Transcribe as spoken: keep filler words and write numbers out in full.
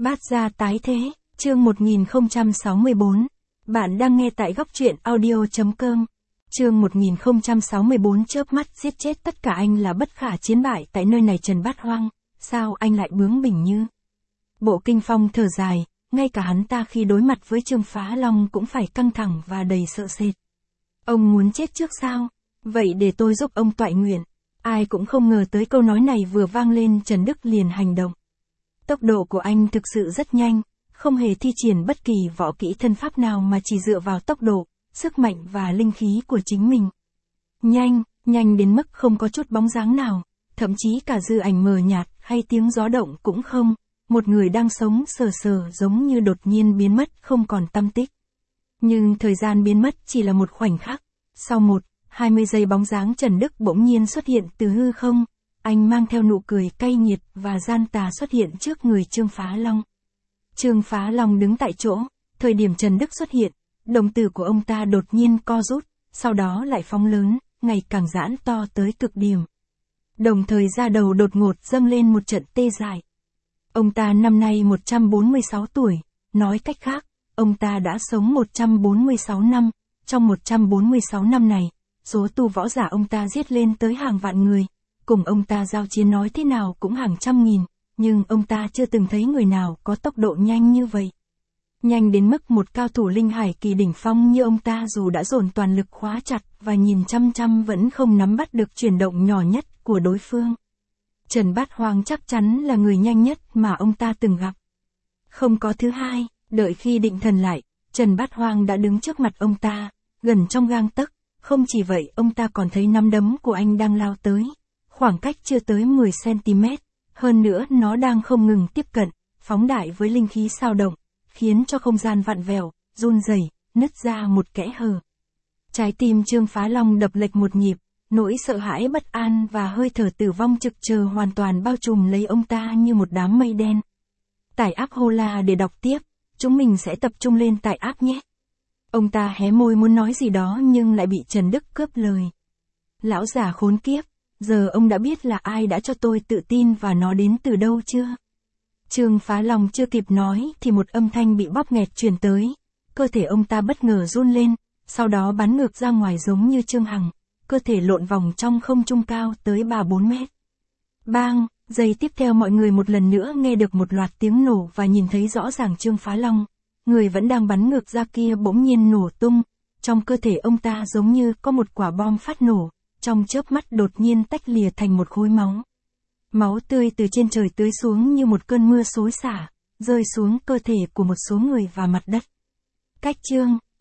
Bát gia tái thế, chương một nghìn không trăm sáu mươi bốn. Bạn đang nghe tại góc truyện audio chấm com. Chương một nghìn không trăm sáu mươi bốn chớp mắt giết chết tất cả anh là bất khả chiến bại tại nơi này. Trần Bát Hoang, sao anh lại bướng bỉnh như? Bộ Kinh Phong thở dài, ngay cả hắn ta khi đối mặt với Trương Phá Long cũng phải căng thẳng và đầy sợ sệt. Ông muốn chết trước sao? Vậy để tôi giúp ông toại nguyện. Ai cũng không ngờ tới câu nói này vừa vang lên, Trần Đức liền hành động. Tốc độ của anh thực sự rất nhanh, không hề thi triển bất kỳ võ kỹ thân pháp nào mà chỉ dựa vào tốc độ, sức mạnh và linh khí của chính mình. Nhanh, nhanh đến mức không có chút bóng dáng nào, thậm chí cả dư ảnh mờ nhạt hay tiếng gió động cũng không, một người đang sống sờ sờ giống như đột nhiên biến mất không còn tăm tích. Nhưng thời gian biến mất chỉ là một khoảnh khắc, sau một, hai mươi giây bóng dáng Trần Đức bỗng nhiên xuất hiện từ hư không. Anh mang theo nụ cười cay nghiệt và gian tà xuất hiện trước người Trương Phá Long. Trương Phá Long đứng tại chỗ, thời điểm Trần Đức xuất hiện, đồng tử của ông ta đột nhiên co rút, sau đó lại phóng lớn, ngày càng giãn to tới cực điểm. Đồng thời da đầu đột ngột dâng lên một trận tê dại. Ông ta năm nay một trăm bốn mươi sáu tuổi, nói cách khác, ông ta đã sống một trăm bốn mươi sáu năm, trong một trăm bốn mươi sáu năm này, số tu võ giả ông ta giết lên tới hàng vạn người. Cùng ông ta giao chiến nói thế nào cũng hàng trăm nghìn, nhưng ông ta chưa từng thấy người nào có tốc độ nhanh như vậy. Nhanh đến mức một cao thủ linh hải kỳ đỉnh phong như ông ta dù đã dồn toàn lực khóa chặt và nhìn chăm chăm vẫn không nắm bắt được chuyển động nhỏ nhất của đối phương. Trần Bát Hoang chắc chắn là người nhanh nhất mà ông ta từng gặp. Không có thứ hai, đợi khi định thần lại, Trần Bát Hoang đã đứng trước mặt ông ta, gần trong gang tấc. Không chỉ vậy, ông ta còn thấy nắm đấm của anh đang lao tới. Khoảng cách chưa tới mười xăng ti mét, hơn nữa nó đang không ngừng tiếp cận, phóng đại với linh khí sao động, khiến cho không gian vặn vẹo, run rẩy, nứt ra một kẽ hở. Trái tim Trương Phá Long đập lệch một nhịp, nỗi sợ hãi bất an và hơi thở tử vong trực chờ hoàn toàn bao trùm lấy ông ta như một đám mây đen. Tải app Hola để đọc tiếp, chúng mình sẽ tập trung lên tải app nhé. Ông ta hé môi muốn nói gì đó nhưng lại bị Trần Đức cướp lời. Lão già khốn kiếp! Giờ ông đã biết là ai đã cho tôi tự tin và nó đến từ đâu chưa? Trương Phá Long chưa kịp nói thì một âm thanh bị bóp nghẹt truyền tới. Cơ thể ông ta bất ngờ run lên, sau đó bắn ngược ra ngoài giống như Trương Hằng, cơ thể lộn vòng trong không trung cao tới ba bốn mét. Bang, giây tiếp theo mọi người một lần nữa nghe được một loạt tiếng nổ và nhìn thấy rõ ràng Trương Phá Long, người vẫn đang bắn ngược ra kia bỗng nhiên nổ tung. Trong cơ thể ông ta giống như có một quả bom phát nổ. Trong chớp mắt đột nhiên tách lìa thành một khối máu. Máu tươi từ trên trời tưới xuống như một cơn mưa xối xả, rơi xuống cơ thể của một số người và mặt đất. Cách chương